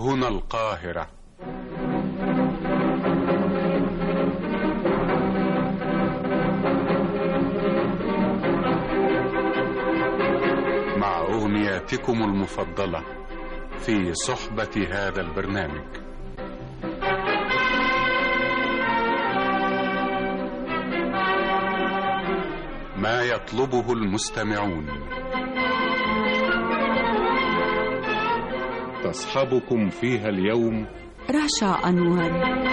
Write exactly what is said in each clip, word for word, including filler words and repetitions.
هنا القاهرة. مع أغنياتكم المفضلة في صحبة هذا البرنامج. ما يطلبه المستمعون. تصحبكم فيها اليوم رشا أنور.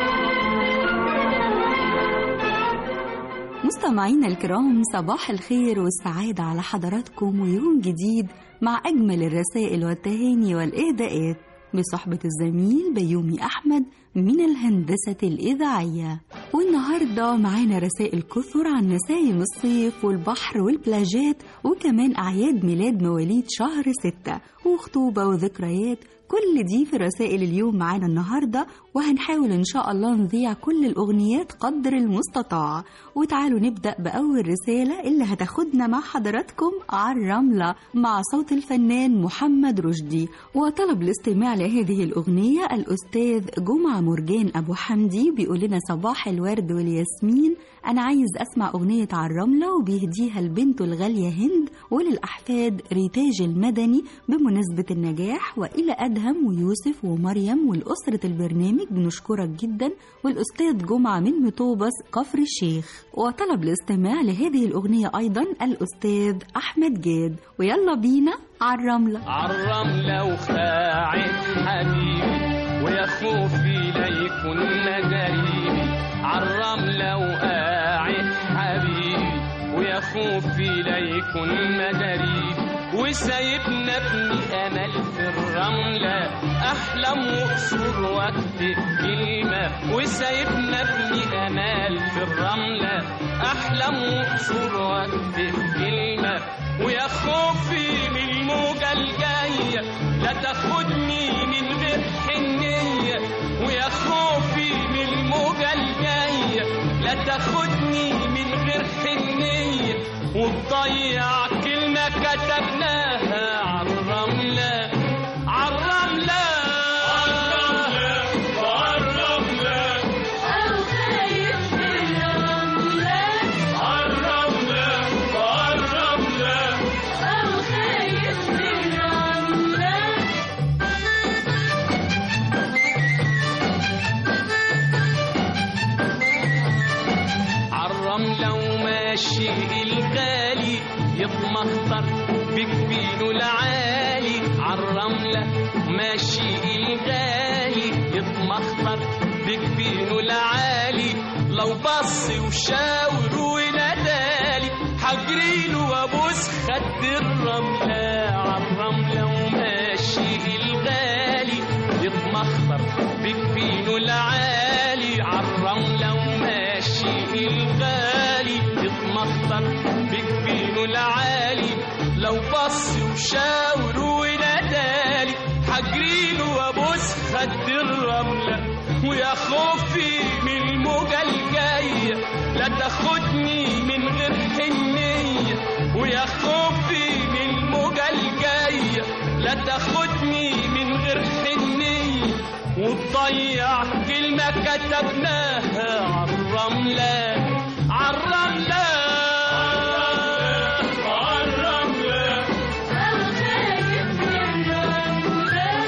مستمعينا الكرام، صباح الخير والسعادة على حضراتكم، ويوم جديد مع أجمل الرسائل والتهاني والإهداءات بصحبة الزميل بيومي أحمد من الهندسة الإذاعية. والنهاردة معانا رسائل كثر عن نسايم الصيف والبحر والبلاجات، وكمان أعياد ميلاد مواليد شهر ستة وخطوبة وذكريات. كل دي في رسائل اليوم معانا النهاردة، وهنحاول إن شاء الله نذيع كل الأغنيات قدر المستطاع. وتعالوا نبدأ بأول رسالة اللي هتاخدنا مع حضراتكم على الرملة مع صوت الفنان محمد رشدي. وطلب الاستماع لهذه الأغنية الأستاذ جمعة مرجان أبو حمدي، بيقول لنا صباح الورد والياسمين، أنا عايز أسمع أغنية على الرملة، وبيهديها لبنته الغالية هند وللأحفاد ريتاج المدني بمناسبة النجاح، وإلى أدهم ويوسف ومريم والأسرة البرنامج بنشكرك جدا، والأستاذ جمعة من مطوبس كفر الشيخ. وطلب الاستماع لهذه الأغنية أيضا الأستاذ أحمد جاد. ويلا بينا على الرملة. على الرملة وخاعد حبيبي ويا خوفي ليكن جريبي، على الرملة وقاعد حبيبي ويا خوفي ليكن جريبي، وسايبنا ابني امل في الرملة احلم واقصر واكتب كلمة، وسايبنا ابني امل في الرملة احلم واقصر واكتب كلمة، ويا خوفي من الموجة الجاية لا تاخدني من غير حنية، ويا خوفي من الموجة الجاية لا تاخدني من غير حنية، وتضيع كلمة كتبناها عالرملة عالرملة عالرملة أو خايف من الرملة عالرملة عالرملة أو خايف من الرملة. عالرملة وماشي الغالي يتمخطر بجبينه العالي، عالرملة ماشي الغالي يتمخطر بجبينه العالي، لو بص وشاور ونادالي حجريله وابوس خد الرملة، عالرملة وماشي الغالي يتمخطر بجبينه العالي، عالرملة وماشي الغالي يتمخطر بجبينه العالي، لو بص وشاور ونادالي حجريله وابوس خد الرملة، ويا خوفي من الموجة الجاية لا تاخدني من غير حنية، ويا خوفي من الموجة الجاية لا تاخدني من غير حنية، وتضيع كلمة كتبناها عالرملة عالرملة عالرملة أو خايف من الرملة.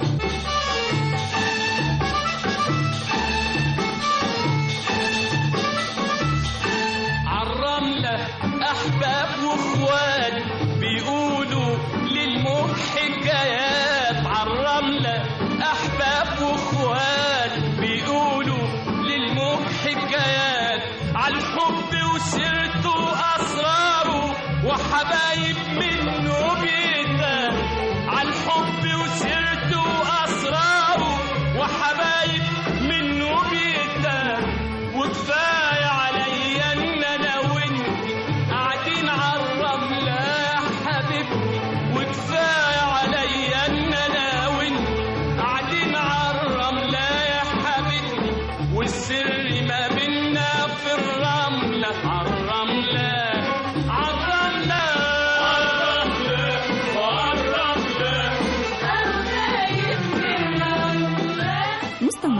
عالرملة أحباب وإخوان بيقولوا للموج حكايات، عالرملة أحباب وإخوان بيقولوا للموج حكايات، عالحب وسيرته وأسراره وحبايب منه بيتاه، عالحب وسيرته وأسراره وحبايب منه بيتاه، وكفاية عليا إن أنا وإنتي قاعدين عالرملة يا حبيبتي، وكفاية عليا إن أنا وإنتي قاعدين عالرملة يا حبيبتي، والسر ما بينا في الرملة عالرملة عالرملة عالرملة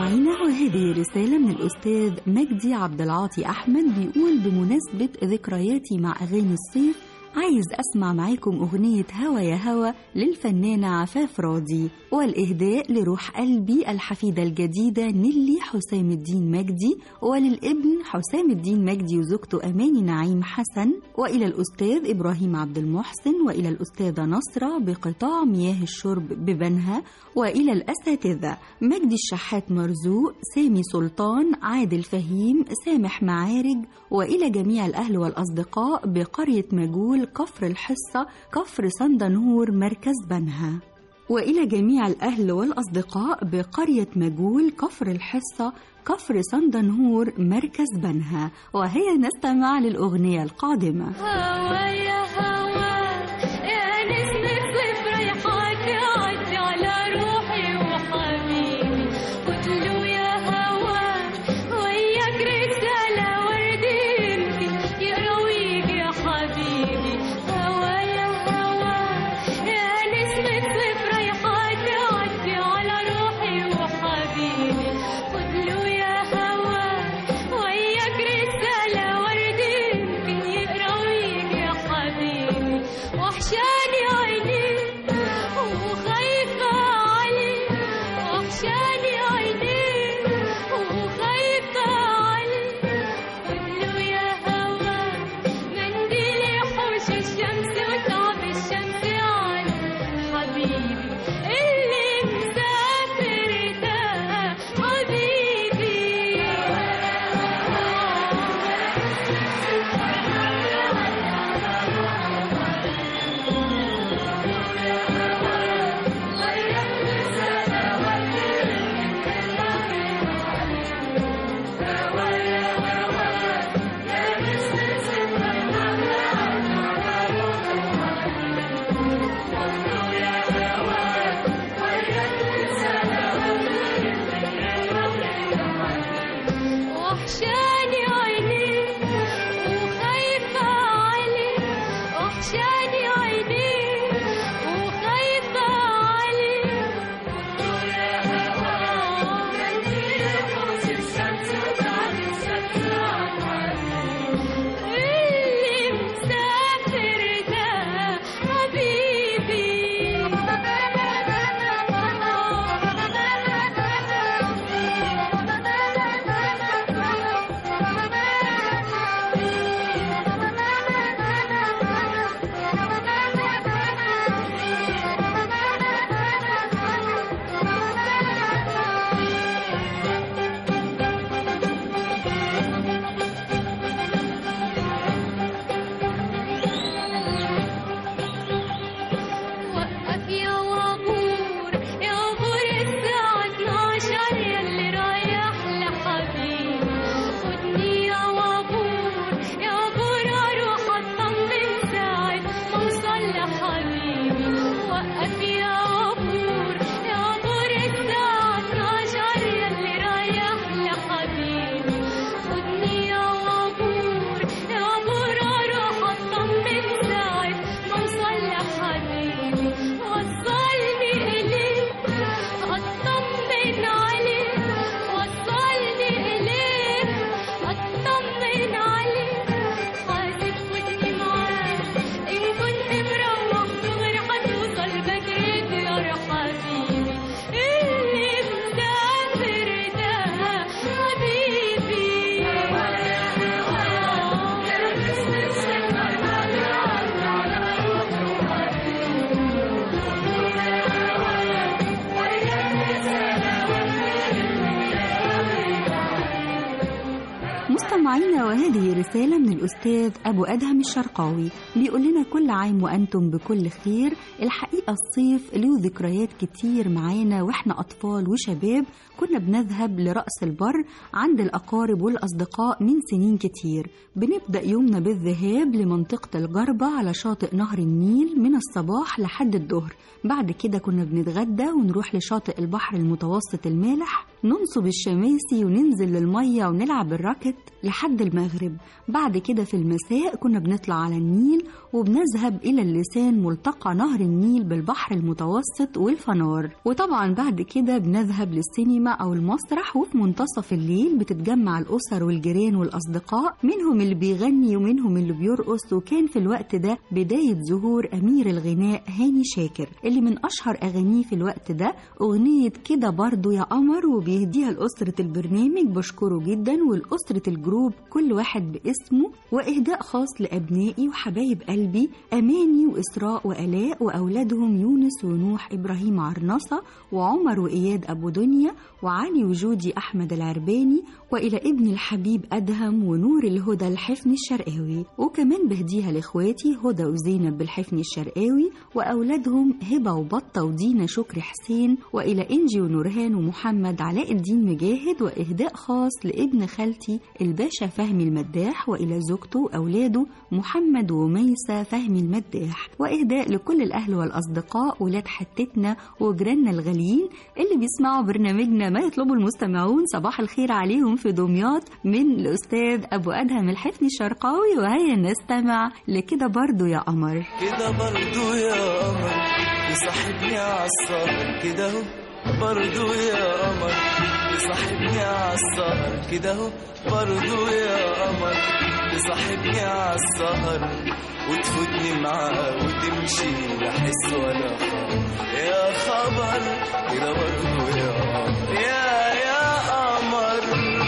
مستمعينا، وهذه رسالة من الأستاذ مجدي عبد العاطي أحمد، بيقول بمناسبة ذكرياتي مع أغاني الصيف عايز أسمع معاكم أغنية هوا يا هوا للفنانة عفاف راضي، والإهداء لروح قلبي الحفيدة الجديدة نيلي حسام الدين مجدي، وللابن حسام الدين مجدي وزوجته أماني نعيم حسن، وإلى الأستاذ إبراهيم عبد المحسن، وإلى الأستاذة نصرة بقطاع مياه الشرب ببنها، وإلى الأساتذة مجدي الشحات مرزوق، سامي سلطان، عادل فهيم، سامح معارج، وإلى جميع الأهل والأصدقاء بقرية مجول كفر الحصة كفر صندنهور مركز بنها، وإلى جميع الأهل والأصدقاء بقرية مجول كفر الحصة كفر صندنهور مركز بنها. وهيا نستمع للأغنية القادمة. هوا يا هوا يا نسمة صيف ريحاك عدي على روحي وحبيبي، قلتلو يا هوا وياك رسالة وردينتي يقرويك يا حبيبي. هوا يا هوا يا نسمة صيف ريحاك عدي على روحي وحبيبي، قلتلو يا هوا وياك رسالة وردينتي يقرويك يا حبيبي. وحشاني عينيك وخايفة عليك، وحشاني عينيك وخايفة عليك، قلتلو يا هوا منديل يحوش الشمس وتعب الشمس عني حبيبي اللي مسافر ده حبيبي. وحشاني عينيك وخايفة عليك، وحشاني عينيك وخايفة عليك، قلتلو يا هوا منديل يحوش الشمس وتعب الشمس عني اللي مسافر ده حبيبي. وقف يا وابور يا وابور الساعة اتناشر ياللي رايح لحبيبي، خدني يا وابور يا وابور اروح اطمن ساعة ما اوصل لحبيبي. وقف يا وابور يا وابور الساعة اتناشر ياللي رايح لحبيبي، خدني يا وابور يا وابور اروح اطمن ساعة ما اوصل لحبيبي. وصلني إليك أطمن عليك، وصلني إليك أطمن عليك، حاسب ودني معاك إن كنت مروح دغري هتوصل بدري يا حبيبي اللي مسافر ده حبيبي. مستمعينا، وهذه رسالة من الأستاذ أبو أدهم الشرقاوي، بيقول لنا كل عام وأنتم بكل خير. الحقيقة الصيف له ذكريات كتير معانا وإحنا أطفال وشباب، كنا بنذهب لرأس البر عند الأقارب والأصدقاء من سنين كتير. بنبدأ يومنا بالذهاب لمنطقة الجربة على شاطئ نهر النيل من الصباح لحد الظهر، بعد كده كنا بنتغدى ونروح لشاطئ البحر المتوسط المالح ننصب الشماسي وننزل للمية ونلعب الراكت لحد المغرب. بعد كده في المساء كنا بنطلع على النيل وبنذهب إلى اللسان ملتقى نهر النيل بالبحر المتوسط والفنار. وطبعا بعد كده بنذهب للسينما أو المسرح، وفي منتصف الليل بتتجمع الأسر والجيران والأصدقاء، منهم اللي بيغني ومنهم اللي بيرقص. وكان في الوقت ده بداية ظهور أمير الغناء هاني شاكر، اللي من أشهر أغانيه في الوقت ده أغنية كده برضو يا قمر، وبيهديها لأسرة البرنامج. بشكره جدا والأسرة الجروب كل واحد باسمه، وإهداء خاص لأبنائي وحبايب قلبي أماني وإسراء وألاء وأولادهم يونس ونوح إبراهيم عرنصة وعمر وإياد أبو دنيا وعلي وجودي أحمد العرباني، وإلى ابن الحبيب أدهم ونور الهدى الحفني الشرقاوي. وكمان بهديها لإخواتي هدى وزينب بالحفني الشرقاوي وأولادهم هبة وبطة ودينا شكري حسين، وإلى إنجي ونورهان ومحمد علاء الدين مجاهد. وإهداء خاص لابن خالتي الباشا فهمي المداح وإلى زوجته وأولاده محمد وميسة فهمي المداح. وإهداء لكل الأهل والأصدقاء ولاد حتتنا وجيراننا الغاليين اللي بيسمعوا برنامجنا ما يطلبه المستمعون. صباح الخير عليهم في دمياط من الأستاذ أبو أدهم الحفني الشرقاوي. وهيا نستمع لكده برضو يا قمر. كده برضو يا قمر يصاحبني عالسهر، كده اهو برضو يا قمر يصاحبني عالسهر، كده اهو برضو يا قمر يصاحبني عالسهر، وتفوتني معاه وتمشي لا حس ولا خبر. يا خبر كده برضو يا قمر يا يا قمر.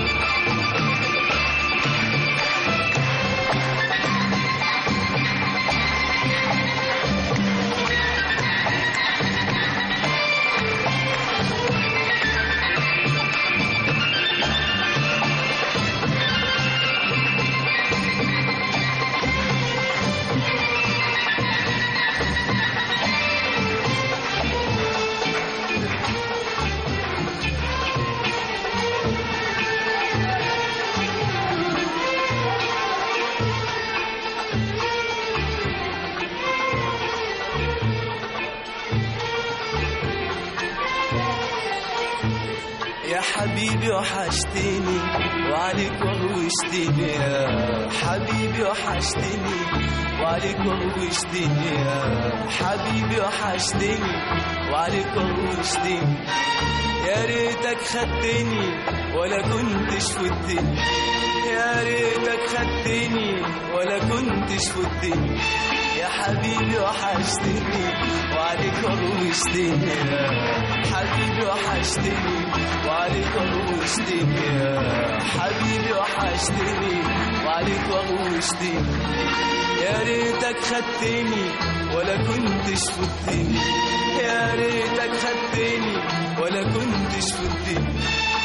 يا حبيبي وحشتني وعليك وغوشتني، يا حبيبي وحشتني وعليك وغوشتني، يا حبيبي وحشتني وعليك وغوشتني. يا ريتك خدتني ولا كنتش فدتني، يا ريتك خدتني ولا كنتش فدتني. يا حبيبي وحشتني وعليك وغوشتني، يا حبيبي وحشتني وعليك وغوشتني، يا حبيبي وحشتني وعليك وغوشتني. يا ريتك خدتني ولا كنتش فدتني، يا ريتك خدتني ولا كنتش فدتني.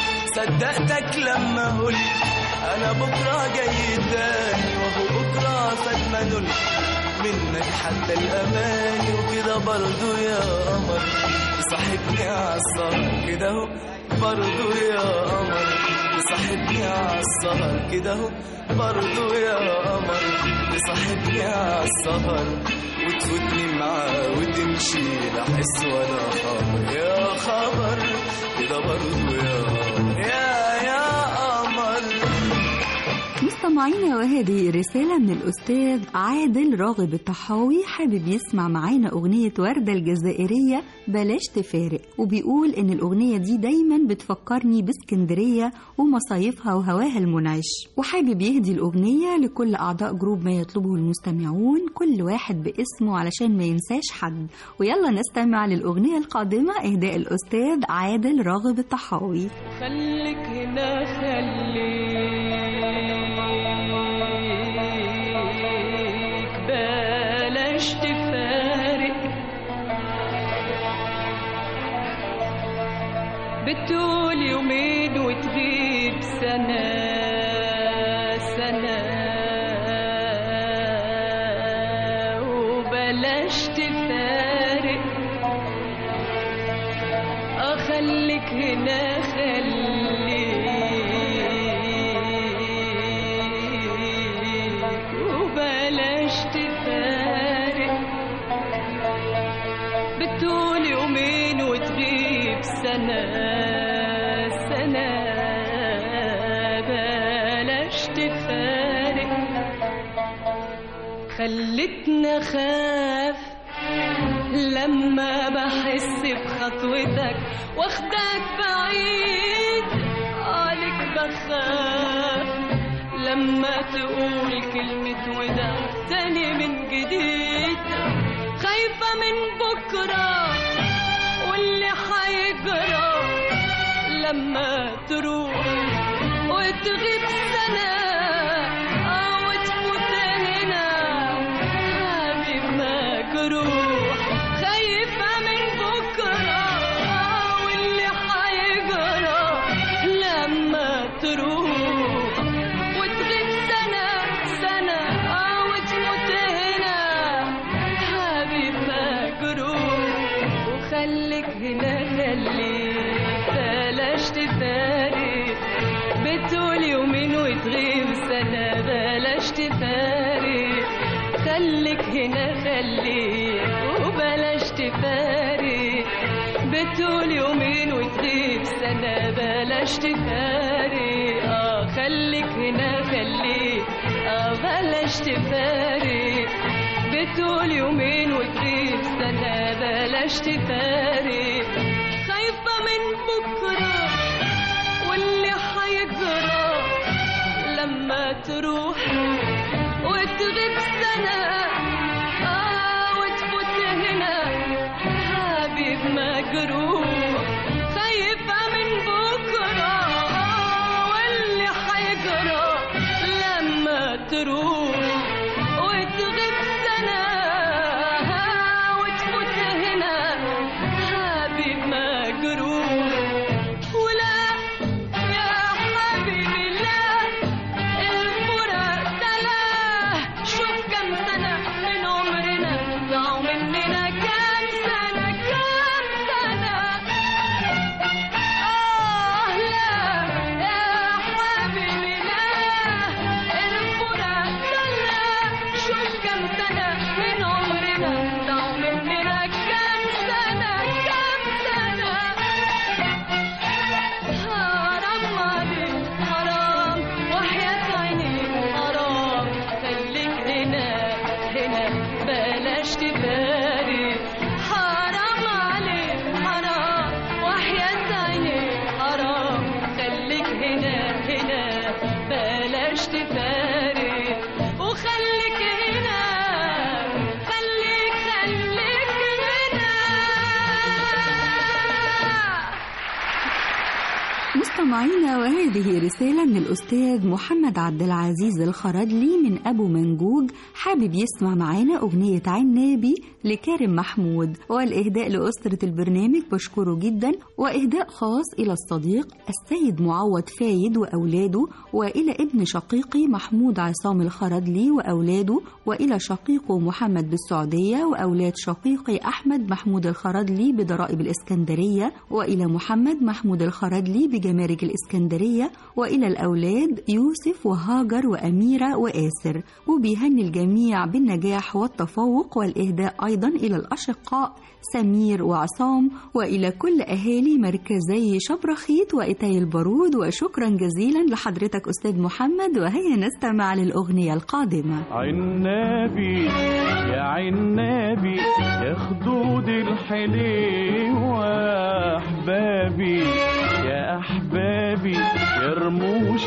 صدقتك لما قلت انا بكره جاي تاني، وهو بكره فات ما نلت منك حتى الاماني. وكده برضو يا قمر صاحبني عالسهر، كده اهو برضو يا قمر صاحبني عالسهر، كده اهو برضو يا قمر صاحبني عالسهر، وتفوتني معاه وتمشي لا حس ولا خبر. يا خبر كده برضو يا قمر يا يا قمر. مستمعينا، وهذه رسالة من الأستاذ عادل راغب الطحاوي، حابب يسمع معانا أغنية وردة الجزائرية بلاش تفارق، وبيقول إن الأغنية دي دايما بتفكرني باسكندرية ومصايفها وهواها المنعش، وحابب يهدي الأغنية لكل أعضاء جروب ما يطلبه المستمعون، كل واحد باسمه علشان ما ينساش حد. ويلا نستمع للأغنية القادمة، إهداء الأستاذ عادل راغب الطحاوي. خليك هنا خليك بلاش تفارق، بتقول يومين وتغيب سنة سنة، وبلاش تفارق. أخليك هنا خليك وبلاش تفارق، بتقول يومين وتغيب سنة سنة، خلتني أخاف لما بحس بخطوتك واخدك بعيد عليك بخاف لما تقول كلمة وداع تاني من جديد خايفة من بكرة واللي حيجرى لما تروح وتغيب سنة أو تفوت هنا حبيب مجروح خايفة من بكرة واللي حيجرى لما تروح وتغيب سنة سنة أو تفوت هنا حبيب مجروح وخليك هنا خليك بلاش تفارق بتقول يومين وتغيب سنة بلاش تفارق خليك هنا خليك وبلاش تفارق بتقول يومين وتغيب سنة بلاش تفارق اه خليك هنا خليك اه بلاش تفارق بتقول يومين وتغيب سنة بلاش تفارق خايفة من بكرة واللي حيجرى لما تروح وتغيب سنة آه وتفوت هنا حبيب مجروح خايفة من بكرة آه واللي حيجرى لما تروح وتغيب سنة آه وتفوت هنا حبيب مجروح ولا يا حبيبي لا الفراق ده لا شوف كم سنة من عمرنا ضاعوا مننا كم سنة كم سنة آه لا يا حبيبي لا الفراق ده لا شوف كم سنة من عمرنا ضاعوا مننا كم سنة كم سنة حرام عليك حرام وحياة عينيك حرام خليك هنا هنا بلاش تفارق حرام عليك حرام وحياة عينيك حرام خليك هنا هنا بلاش تفارق وخليك هنا خليك خليك هنا. مستمعينا، وهذه رسالة من الأستاذ محمد عبد العزيز الخردلي من أبو منجوج، حابب يسمع معانا أغنية عنابي لكارم محمود، والإهداء لأسرة البرنامج بشكره جدا، وإهداء خاص إلى الصديق السيد معوض فايد وأولاده، وإلى ابن شقيقي محمود عصام الخردلي وأولاده، وإلى شقيقه محمد بالسعودية وأولاد شقيقي أحمد محمود الخردلي بضرائب الإسكندرية، وإلى محمد محمود الخردلي بجمارك الإسكندرية، وإلى الأولاد يوسف وهاجر وأميرة وآسر، وبيهني الجميع بالنجاح والتفوق. والإهداء أيضا إلى الأشقاء سمير وعصام، وإلى كل أهالي مركزي شبرخيت وإتاي البارود. وشكرا جزيلا لحضرتك أستاذ محمد، وهيا نستمع للأغنية القادمة. عنابي يا عنابي يا خدود الحليوة أحبابي يا أحبابي يا رموش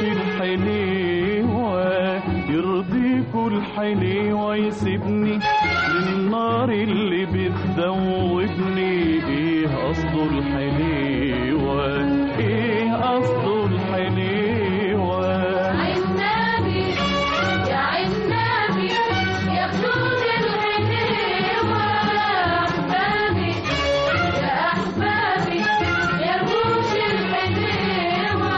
الحليوة يرضيكوا الحليوة يسيبني للنار اللي بتذوبني. ايه أصله الحليوة ايه أصله الحليوة. عنابي يا عنابي يا خدود الحليوة أحبابي يا أحبابي يا رموش الحليوة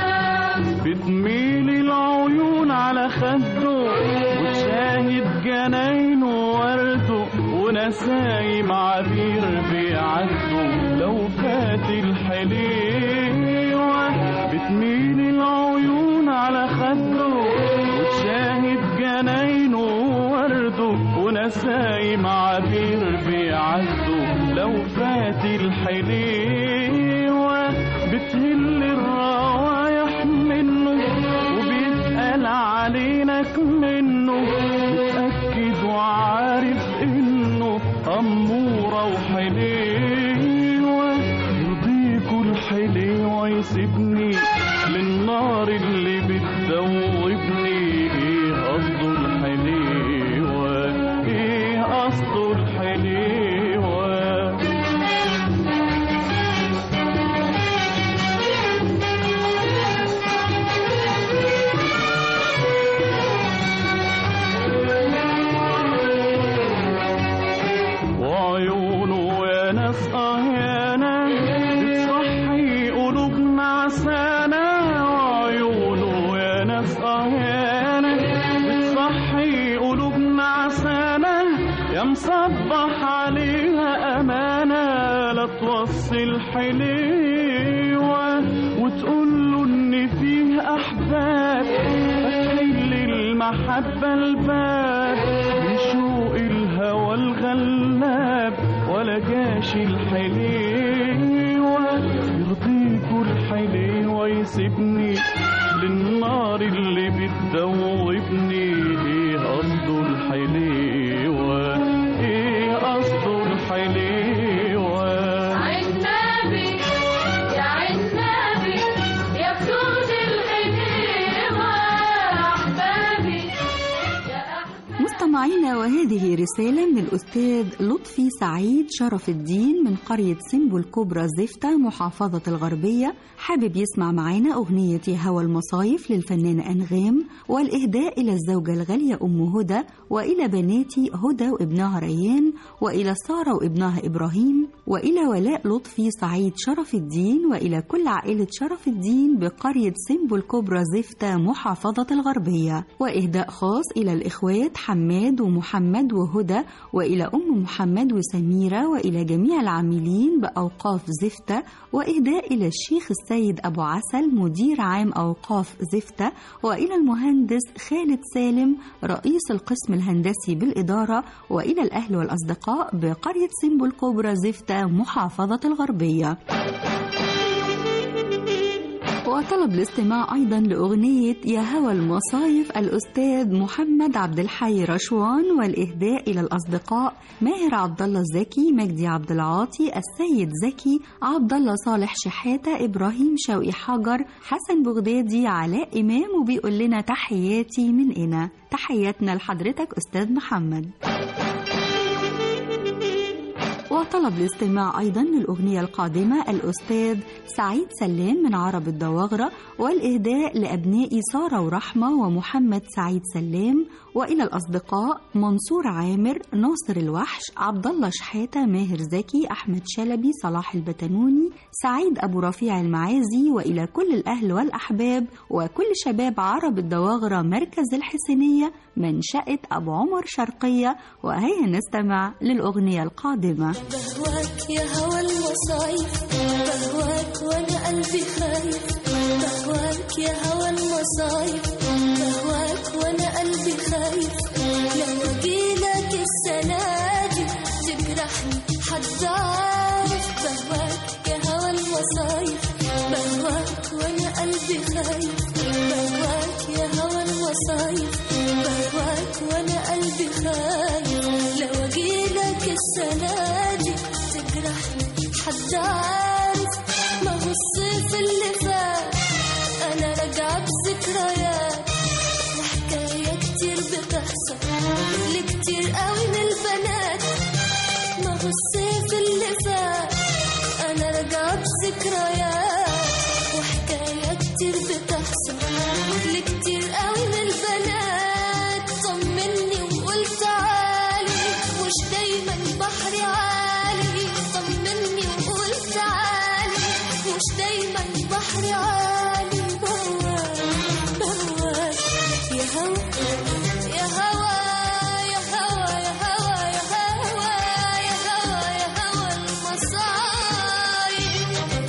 بتميل العيون على خده وتشاهد جناينه ورده ونسايم عبير بيعدوا لو فات الحليوة. بتميل العيون على خده وتشاهد جناينه ورده ونسايم عبير بيعدوا لو فات الحليوة. بتهل الروايح منه وبيتقال علينك منه بتأكد وعليك ويسيبني للنار اللي بتدوبني. ايه قصده الحليوة، ايه قصده الحليوة. وعيونه يا ناس اهانة بتصحي قلوبنا عسانة. وعيونه يا ناس اهانة بتصحي قلوبنا عسانة. يا مصبح عليها امانة لا توصي الحليوة وتقول له ان فيه احباب فتحل للمحبة الباب من شوق الهوى الغلاب. ولا جاش الحليوة يرضيكوا الحليوة يسيبني للنار اللي بتدوبني. ايه قصده الحليوة، ايه قصده الحليوة. عنابي يا عنابي يا فلوس الحليوة أحبابي يا أحبابي. مستمعينا، وهذه رسالة من الأستاذ لطفي سعيد شرف الدين من قرية سمبو الكبرى زفتة محافظة الغربية. حابب يسمع معانا أغنية هوى المصايف للفنانة أنغام، والإهداء إلى الزوجة الغالية أم هدى، وإلى بناتي هدى وابنها ريان، وإلى سارة وابنها إبراهيم، وإلى ولاء لطفي سعيد شرف الدين، وإلى كل عائلة شرف الدين بقرية سمبو الكبرى زفتة محافظة الغربية. وإهداء خاص إلى الإخوات حماد ومحمد وهدى، وإلى أم محمد وسميرة، وإلى جميع العاملين بأوقاف زفتة. وإهداء إلى الشيخ السيد أبو عسل مدير عام أوقاف زفتة، وإلى المهندس خالد سالم رئيس القسم الهندسي بالإدارة، وإلى الأهل والأصدقاء بقرية سمبو الكبرى زفتة محافظة الغربية. وطلب الاستماع أيضا لأغنية يا هوى المصايف الأستاذ محمد عبد الحي رشوان، والإهداء إلى الأصدقاء ماهر عبد الله الزكي، مجدي عبد العاطي، السيد زكي، عبد الله صالح شحاتة، إبراهيم شوقي حجر، حسن بغدادي، علاء إمام. وبيقول لنا تحياتي من هنا. تحياتنا لحضرتك أستاذ محمد. وطلب الاستماع أيضا للأغنية القادمة الأستاذ سعيد سلام من عرب الدواغرة، والإهداء لأبنائي سارة ورحمة ومحمد سعيد سلام، وإلى الأصدقاء منصور عامر، ناصر الوحش، عبد الله شحاتة، ماهر زكي، أحمد شلبي، صلاح البتنوني، سعيد أبو رفيع المعازي، وإلى كل الأهل والأحباب وكل شباب عرب الدواغرة مركز الحسينية منشأة أبو عمر شرقية. وهيا نستمع للأغنية القادمة. بهواك يا هوى المصايف، بهواك وانا قلبي خايف. بهواك يا هوى المصايف، بهواك وانا قلبي خايف. لو جيلك السنة دي تجرحني حد عارف. بهواك يا هوى المصايف، بهواك وانا قلبي خايف. بهواك يا هوى المصايف، بهواك وانا قلبي خايف. لو جيلك السنة دي تجرحني حد عارف. ما هو الصيف اللي فات أنا راجعة بذكريات وحكاية كتير بتحصل لكتير قوي من البنات. ما هو الصيف اللي فات أنا راجعة بذكريات وحكاية كتير بتحصل لكتير قوي من البنات. طمني وقول تعالي مش دايما بحري عالي. طمني وقول تعالي مش دايما بحري عالي. بهواك بهواك يا هوا يا هوا يا هوا يا هوا يا هوا يا هوا يا هوا المصايب.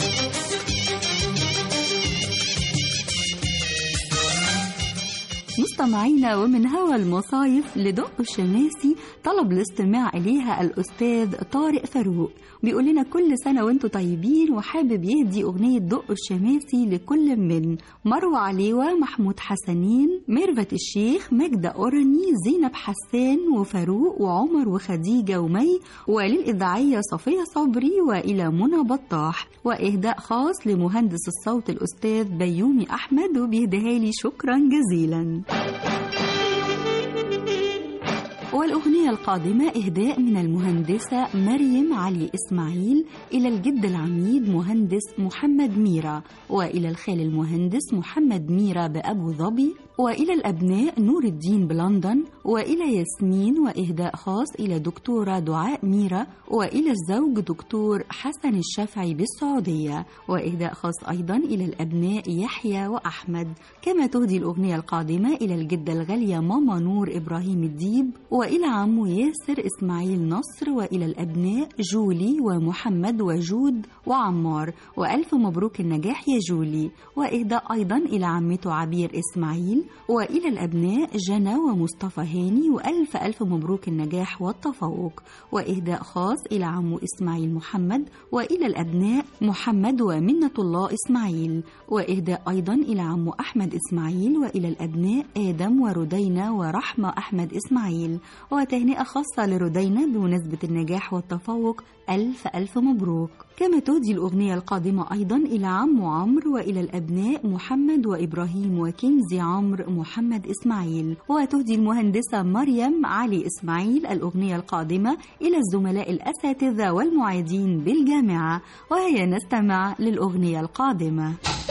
مستمعينا، ومن هوى المصايف لدق الشماسي طلب الاستماع إليها الأستاذ طارق فاروق، بيقول لنا كل سنة وانتم طيبين، وحابب يهدي أغنية دق الشماسي لكل من مروة عليوة، محمود حسنين، ميرفت الشيخ، مجدة أوراني، زينب حسان، وفاروق وعمر وخديجة ومي، وللإذاعية صفية صبري، وإلى منى بطاح. وإهداء خاص لمهندس الصوت الأستاذ بيومي أحمد، وبيهديها لي شكرا جزيلا. والأغنية القادمة إهداء من المهندسة مريم علي إسماعيل إلى الجد العميد مهندس محمد ميرا، وإلى الخال المهندس محمد ميرا بأبو ظبي، وإلى الأبناء نور الدين بلندن، وإلى ياسمين. وإهداء خاص إلى دكتورة دعاء ميرا، وإلى الزوج دكتور حسن الشافعي بالسعودية. وإهداء خاص أيضا إلى الأبناء يحيى وأحمد. كما تهدي الأغنية القادمة إلى الجدة الغالية ماما نور إبراهيم الديب، وإلى عمو ياسر إسماعيل نصر، وإلى الأبناء جولي ومحمد وجود وعمار، وألف مبروك النجاح يا جولي. وإهداء أيضا إلى عمته عبير إسماعيل، وإلى الأبناء جنى ومصطفى هاني، وألف ألف مبروك النجاح والتفوق. وإهداء خاص إلى عمو إسماعيل محمد، وإلى الأبناء محمد ومنة الله إسماعيل. وإهداء أيضا إلى عمو أحمد إسماعيل، وإلى الأبناء آدم ورودينا ورحمة أحمد إسماعيل. وتهنئة خاصة لرودينا بمناسبة النجاح والتفوق، ألف ألف مبروك. كما تهدي الأغنية القادمة أيضا إلى عمو عمرو، وإلى الأبناء محمد وإبراهيم وكنزي عمرو محمد إسماعيل. وتهدي المهندسة مريم علي إسماعيل الأغنية القادمة إلى الزملاء الأساتذة والمعيدين بالجامعة. وهيا نستمع للأغنية القادمة.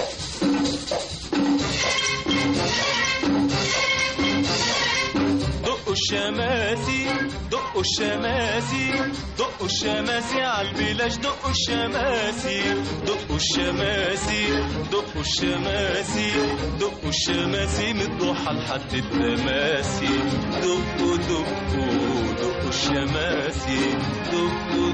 دقوا الشماسي دقوا الشماسي دقوا الشماسي عالبلاش، دقوا الشماسي دقوا الشماسي دقوا الشماسي دقوا الشماسي من الضحى لحد التماسي. دقوا دقوا دقوا الشماسي دقوا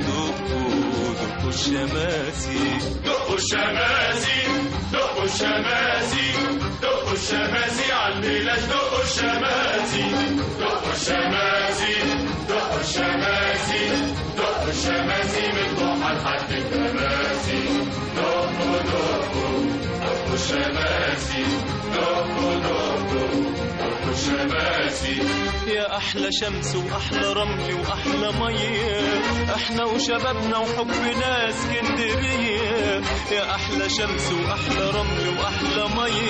دقوا دقوا الشماسي دقوا الشماسي دقوا الشماسي دقوا الشماسي عالبلاش، دقوا الشماسي دقوا الشماسي دقوا الشماسي دقوا الشماسي من الضحى لحد التماسي. دقوا دقوا دقوا الشماسي دقوا دقوا دقوا الشماسي. يا أحلى شمس وأحلى رمل وأحلى مية، احنا وشبابنا وحبنا اسكندرية. يا أحلى شمس وأحلى رمل وأحلى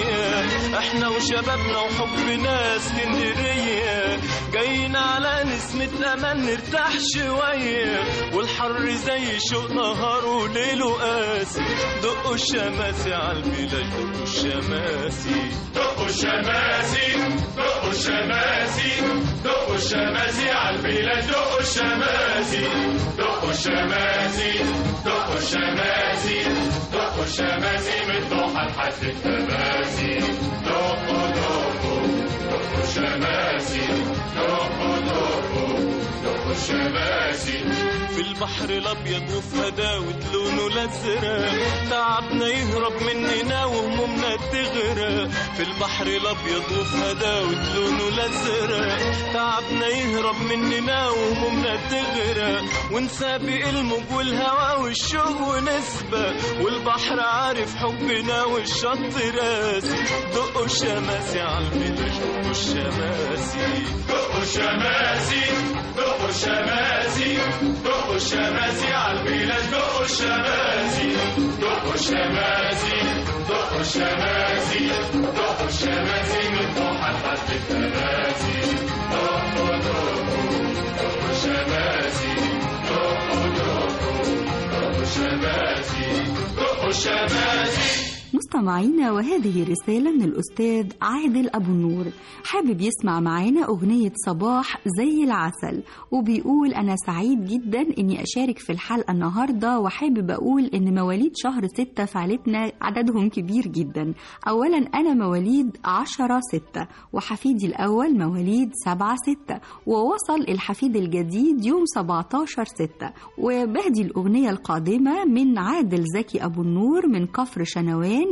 مية، احنا وشبابنا وحبنا اسكندرية. جايين على نسمة أمان نرتاح شوية، والحر زي شوق نهار وليل وقاسي. دقوا الشماسي عالبلاد، دقوا الشماسي دقوا الشماسي دقوا الشماسي دقوا الشماسي عالبلاد، دقوا الشماسي دقوا الشماسي دقوا الشماسي دقوا الشماسي من الضحى لحد التماسي. دقوا دقوا دقوا الشماسي دقوا دقوا دقوا الشماسي. في البحر الأبيض وفي هداوة لونه الأزرق، تعبنا يهرب مننا وهمومنا تغرق. في البحر الأبيض وفي هداوة لونه الأزرق، تعبنا يهرب مننا وهمومنا تغرق. ونسابق الموج والهوا والشوق ونسبة، والبحر عارف حبنا والشط راسي. دقوا الشماسي عالبلاش، دقوا الشماسي دقوا الشماسي دقوا الشماسي دقوا الشماسي عالبلاش، دقوا الشماسي دقوا الشماسي دقوا الشماسي دقوا الشماسي من الضحى لحد التماسي. دقوا دقوا دقوا الشماسي دقوا دقوا دقوا الشماسي دقوا الشماسي. مستمعينا، وهذه رسالة من الأستاذ عادل أبو النور، حابب يسمع معانا أغنية صباح زي العسل، وبيقول أنا سعيد جدا أني أشارك في الحلقة النهاردة، وحابب أقول أن مواليد شهر ستة في عائلتنا عددهم كبير جدا. أولا أنا مواليد عشرة ستة، وحفيدي الأول مواليد سبعة ستة، ووصل الحفيد الجديد يوم سبعتاشر ستة. وبهدي الأغنية القادمة من عادل زكي أبو النور من كفر شنوان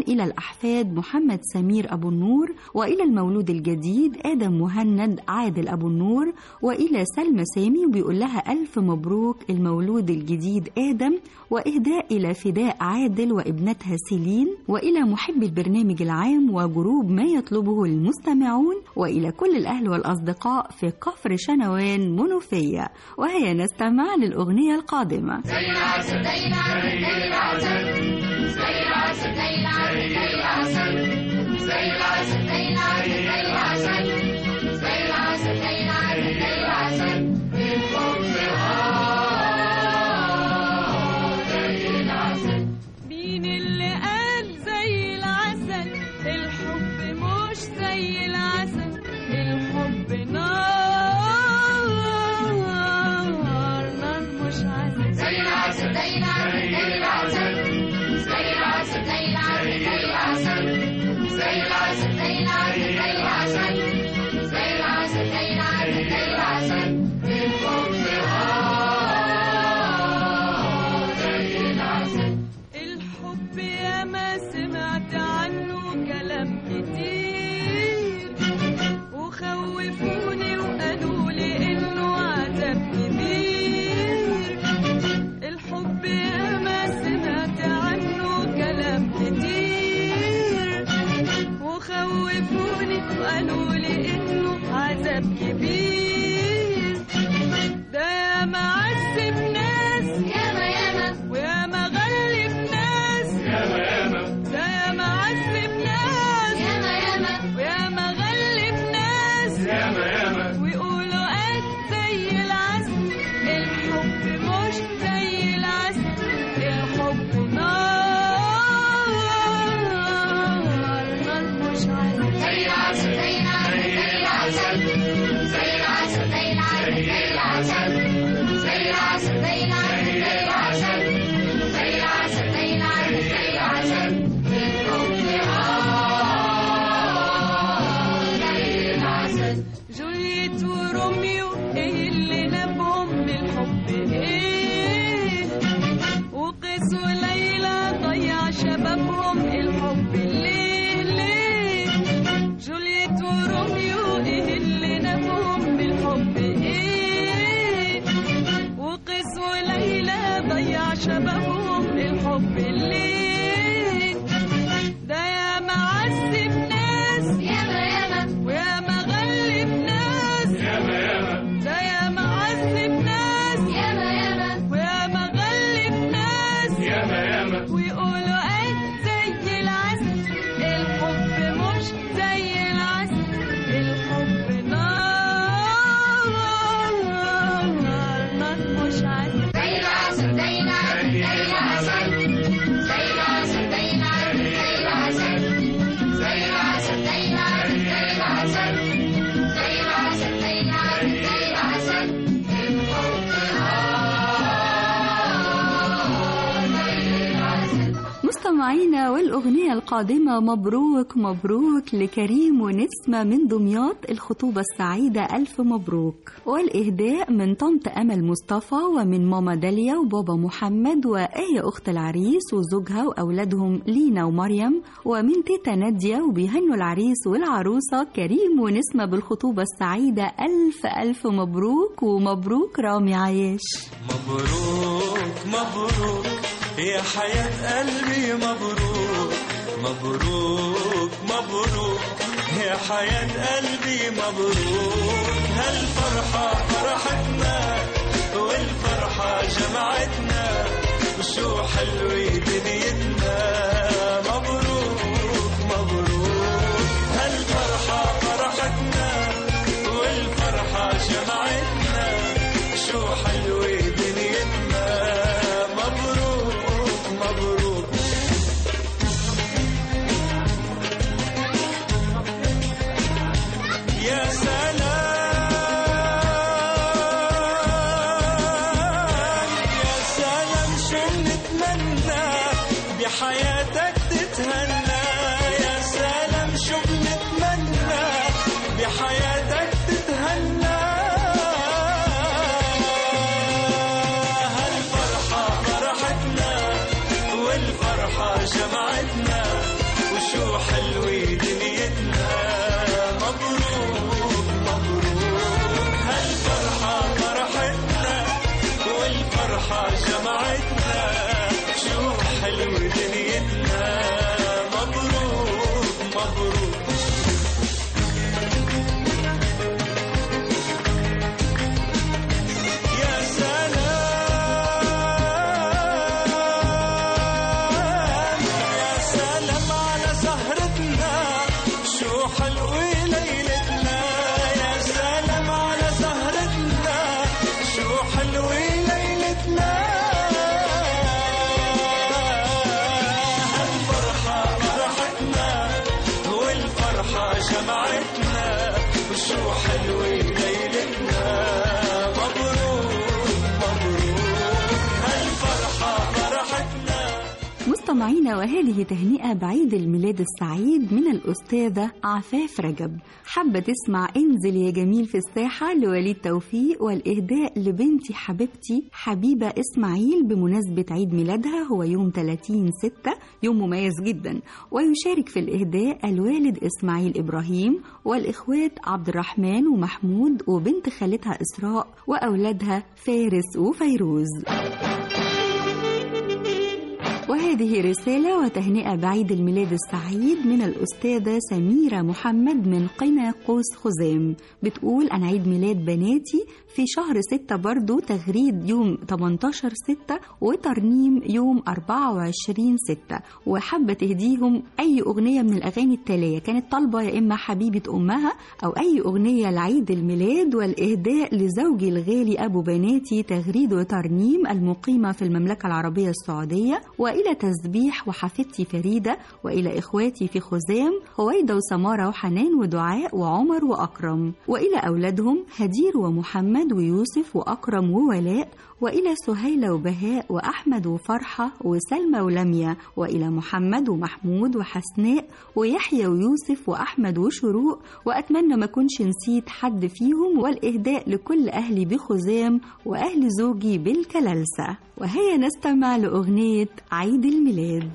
إلى الأحفاد محمد سمير أبو النور، وإلى المولود الجديد آدم مهند عادل أبو النور، وإلى سلمى سامي وبيقول لها ألف مبروك المولود الجديد آدم، وإهداء إلى فداء عادل وابنتها سيلين، وإلى محب البرنامج العام وجروب ما يطلبه المستمعون، وإلى كل الأهل والأصدقاء في كفر شنوان منوفية. وهيا نستمع للأغنية القادمة. زي العسل زي العسل زي العسل زي العسل زي العسل زي العسل زي العسل زي العسل زي العسل زي العسل زي العسل الحب زي العسل. مين اللي قال زي العسل؟ الحب مش زي العسل، الحب نار نار مش عسل. زي العسل زي العسل زي العسل زي العسل زي العسل زي العسل زي العسل زي العسل زي العسل زي العسل زي العسل زي العسل الحب زي العسل. الحب يا ما سمعت عنه كلام كتير، وخوفوني وقالوا لي انه عذاب كبير. الحب يا ما سمعت عنه كلام كتير، وخوفوني وقالوا لي انه عذاب كبير. ده يا ما عذب ناس ياما ياما ويا ما غلب ناس، ياما ياما ده يا ما عذب ناس ياما ياما ويا ما غلب ناس، ياما ياما ويقولوا قد زي العسل. الحب مش زي العسل، الحب نار نار مش عسل. زي العسل زي العسل زي العسل زي العسل زي العسل زي العسل زي العسل زي العسل زي العسل زي العسل زي العسل زي العسل الحب زي العسل. جولييت وروميو ايه اللي نبهم بالحب ايه؟ وقيس وليلى ضيع شبابهم الحب ليه ليه؟ جولييت وروميو ايه اللي نبهم بالحب ايه؟ وقيس وليلى ضيع شبابهم الحب ليه؟ ده يا ما عذب ناس ياما ياما ويا ما غلب ناس، ياما ياما ده يا ما عذب ناس ياما ياما ويا ما غلب ناس، ياما ياما ويقولوا قد زي العسل. الحب مش زي العسل، الحب نار نار نار مش عسل. زي العسل زي العسل زي العسل زي العسل زي العسل زي العسل زي العسل زي العسل زي العسل زي العسل زي العسل زي العسل مستمعينا، والأغنية القادمة مبروك مبروك لكريم ونسمة من دمياط، الخطوبة السعيدة ألف مبروك. والإهداء من طنط أمل مصطفى ومن ماما داليا وبابا محمد وآية أخت العريس وزوجها وأولادهم لينا ومريم، ومن تيتا نادية، وبيهنوا العريس والعروسة كريم ونسمة بالخطوبة السعيدة. ألف ألف مبروك، ومبروك رامي عياش. مبروك مبروك يا حياة قلبي، مبروك مبروك مبروك يا حياة قلبي، مبروك هالفرحة فرحتنا والفرحة جمعتنا، وشو حلوة دنيتنا. مبروك مبروك هالفرحة فرحتنا والفرحة جمعتنا، شو حلوة دنيتنا. مبروك مبروك يا سلام يا سلام، شو نتمنى بحياة مستمعينا، وهذه تهنئة بعيد الميلاد السعيد من الأستاذة عفاف رجب. حابة تسمع انزل يا جميل في الساحة لوليد توفيق، والإهداء لبنتي حبيبتي حبيبة إسماعيل بمناسبة عيد ميلادها هو يوم ثلاثين ستة، يوم مميز جدا. ويشارك في الإهداء الوالد إسماعيل إبراهيم والإخوات عبد الرحمن ومحمود وبنت خالتها إسراء وأولادها فارس وفيروز. وهذه رسالة وتهنئة بعيد الميلاد السعيد من الأستاذة سميرة محمد من قنا قوس خزام. بتقول أنا عيد ميلاد بناتي في شهر ستة، برضو تغريد يوم ثمانية عشر ستة وترنيم يوم أربعة وعشرين ستة، وحابة تهديهم أي أغنية من الأغاني التالية. كانت طالبة يا إما حبيبة أمها أو أي أغنية لعيد الميلاد. والإهداء لزوجي الغالي أبو بناتي تغريد وترنيم المقيمة في المملكة العربية السعودية، وإلى تسبيح وحفيدتي فريدة، وإلى إخواتي في خزام هويدا وسمارة وحنان ودعاء وعمر وأكرم، وإلى أولادهم هدير ومحمد ويوسف وأكرم وولاء، وإلى سهيلة وبهاء وأحمد وفرحة وسلمى ولميا، وإلى محمد ومحمود وحسناء ويحيى ويوسف وأحمد وشروق. وأتمنى ما كنش نسيت حد فيهم. والإهداء لكل أهلي بخزام وأهل زوجي بالكلالسة. وهيا نستمع لأغنية عيد الميلاد.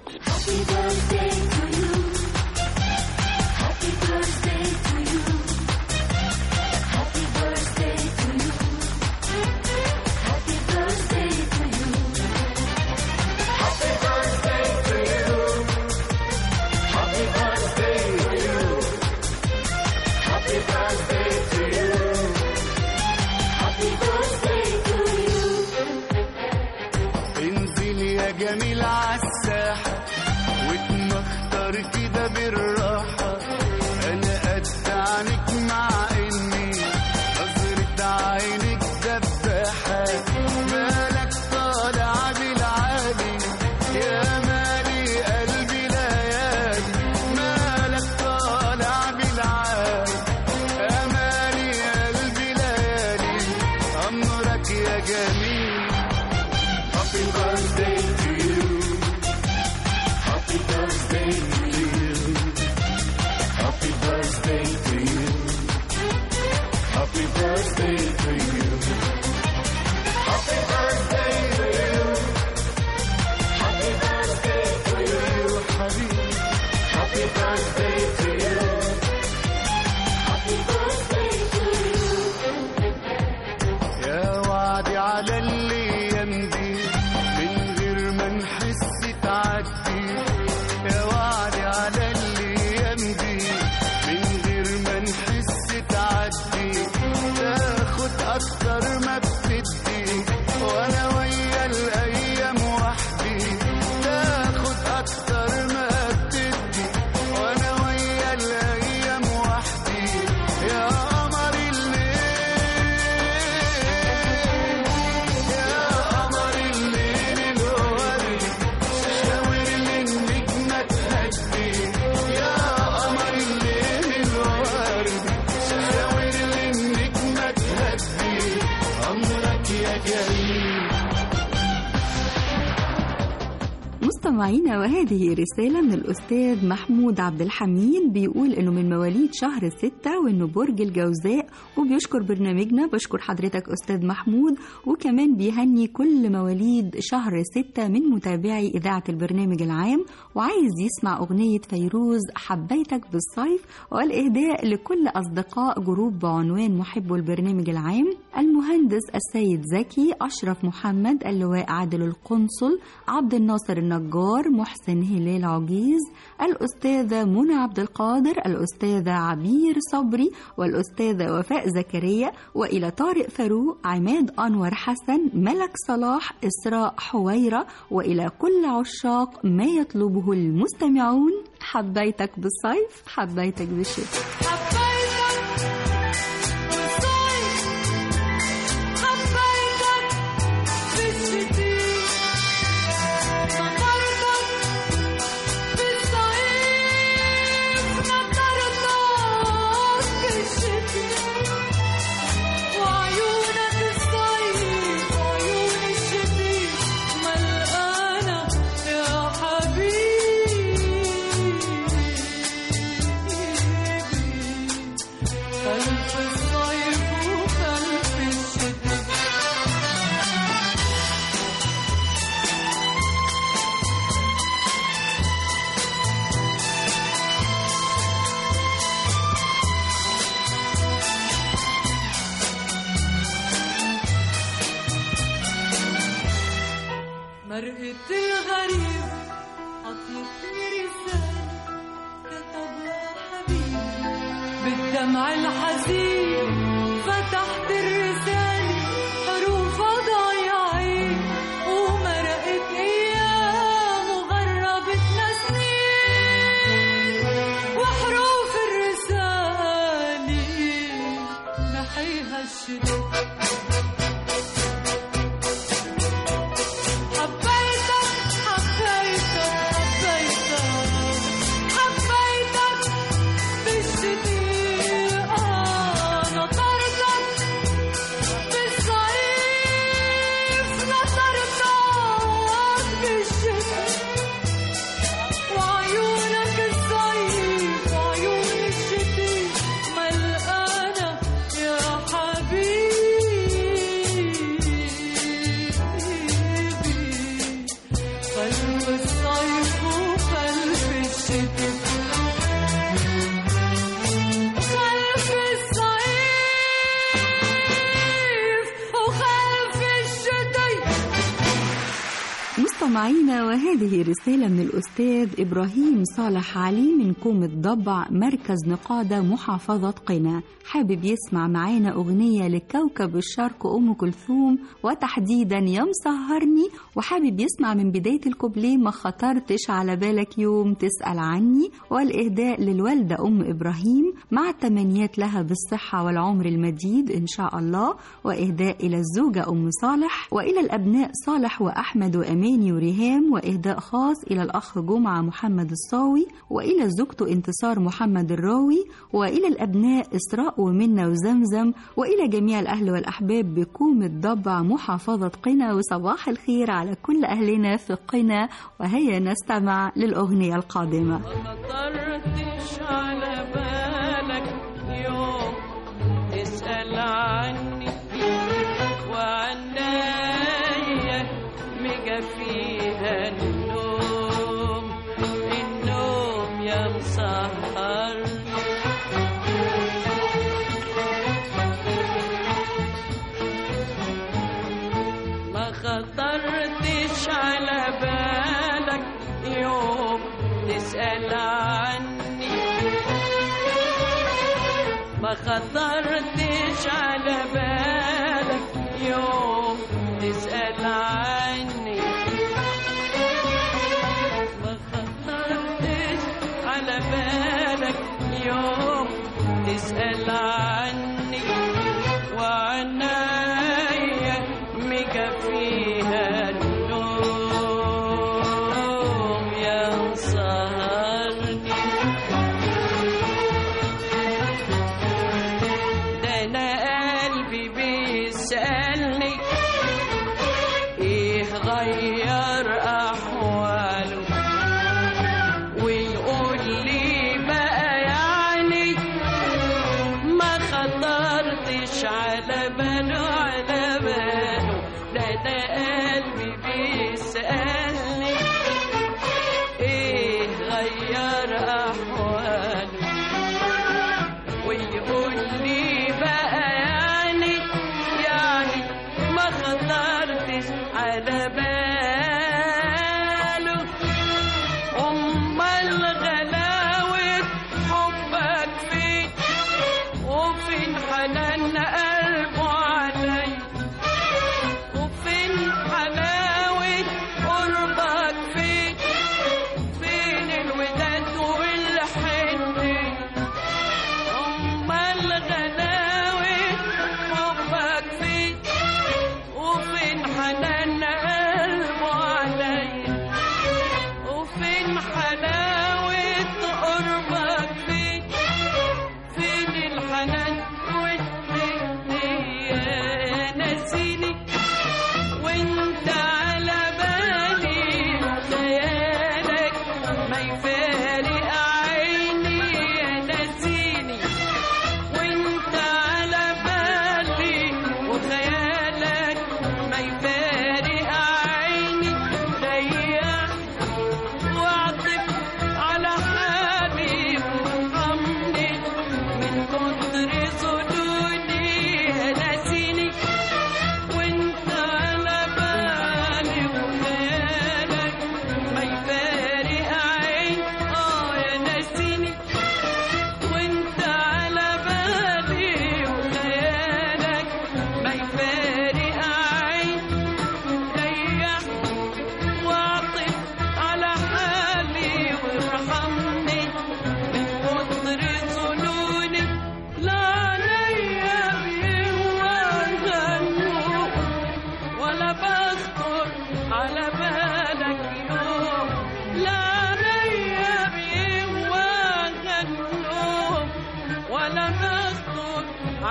جميل عالساحة واتمختار كده بالراحة، أنا قد عنك مع إني نظرة عينك دباحة، مالك طالع بالعالي يا مالي قلبي ليالي، مالك طالع بالعالي يا مالي قلبي ليالي، أمرك يا جميل. Happy birthday to you. Happy birthday to you. Happy birthday to you. Happy birthday to you. Happy birthday to you. Happy birthday to you, حبيبي. Happy birthday to you. Happy birthday to you. يا وعدي على الأيام دي من غير ما نحس تعدي، يا وعدي على الأيام دي من غير ما نحس تعدي، تاخد أكتر ما بتدي وأنا ويا الأيام وحدي، تاخد أكتر ما بتدي وأنا ويا الأيام وحدي، يا قمر الليل يا قمر الليل الورد شاور للنجمة تهدي، يا قمر الليل الورد شاور للنجمة تهدي، أمرك يا جميل. مستمعينا، وهذه رسالة من الأستاذ محمود عبد الحميد، بيقول إنه من مواليد شهر ستة وإنه برج الجوزاء، وبيشكر برنامجنا. بشكر حضرتك أستاذ محمود، وكمان بيهني كل مواليد شهر ستة من متابعي إذاعة البرنامج العام، وعايز يسمع أغنية فيروز حبيتك بالصيف. والإهداء لكل أصدقاء جروب بعنوان محبو البرنامج العام: المهندس السيد زكي، أشرف محمد، اللواء عادل القنصل، عبد الناصر النجار، محسن هلال عجيز، الأستاذة منى عبد القادر، الأستاذة عبير صبري، والأستاذة وفاء زكريا، وإلى طارق فاروق، عماد أنور حسن، ملك صلاح، إسراء حويرة، وإلى كل عشاق ما يطلبه المستمعون. حبيتك بالصيف، حبيتك بالشتاء. حبيبي بالدمع الحزين فتحت الرسالة حروف ضايعين ومرقت أيام وغربتنا سنين وحروف الرسالة محيها الشتاء مستمعينا، وهذه رسالة من الأستاذ إبراهيم صالح علي من كوم الضبع مركز نقادة محافظة قنا. حابب يسمع معانا أغنية لكوكب الشرق أم كلثوم وتحديدا يا مسهرني، وحابب يسمع من بداية الكوبليه ما خطرتش على بالك يوم تسأل عني، والإهداء للوالدة أم إبراهيم مع التمنيات لها بالصحة والعمر المديد إن شاء الله، وإهداء إلى الزوجة أم صالح وإلى الأبناء صالح وأحمد وأماني وريهام، وإهداء خاص إلى الأخ جمعة محمد الصاوي وإلى زوجته انتصار محمد الراوي، وإلى الأبناء إسراء ومنة وزمزم، وإلى جميع الأهل والأحباب بكوم الضبع محافظة قنا. وصباح الخير على كل أهلنا في قنا، وهيا نستمع للأغنية القادمة. ما خطرتش على بالك يوم تسأل عني وعنايا مجا فيها النوم النوم يا مسهر. ما خطرتش على بالك يوم تسأل عني، ما خطرتش على بالك يوم تسأل عني، ما خطرتش على بالك يوم تسأل عني وعنايا مجا فيها النوم يا مسهرني. ده أنا قلبي بيسألني إيه غير أحواله، ويقول لي بقى يعني ما خطر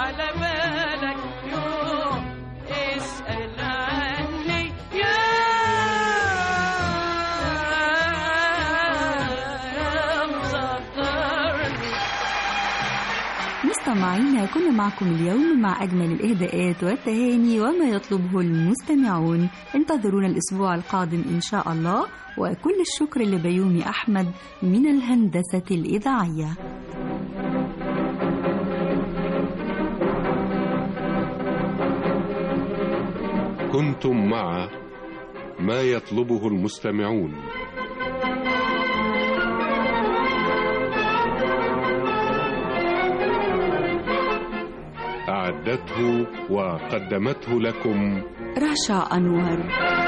على بالك يوم اسأل عني يا مصدرني. مستمعينا، كنا معكم اليوم مع أجمل الإهداءات والتهاني وما يطلبه المستمعون. انتظرونا الأسبوع القادم إن شاء الله، وكل الشكر لبيومي أحمد من الهندسة الإذاعية. كنتم مع ما يطلبه المستمعون. أعدته وقدمته لكم رشا أنور.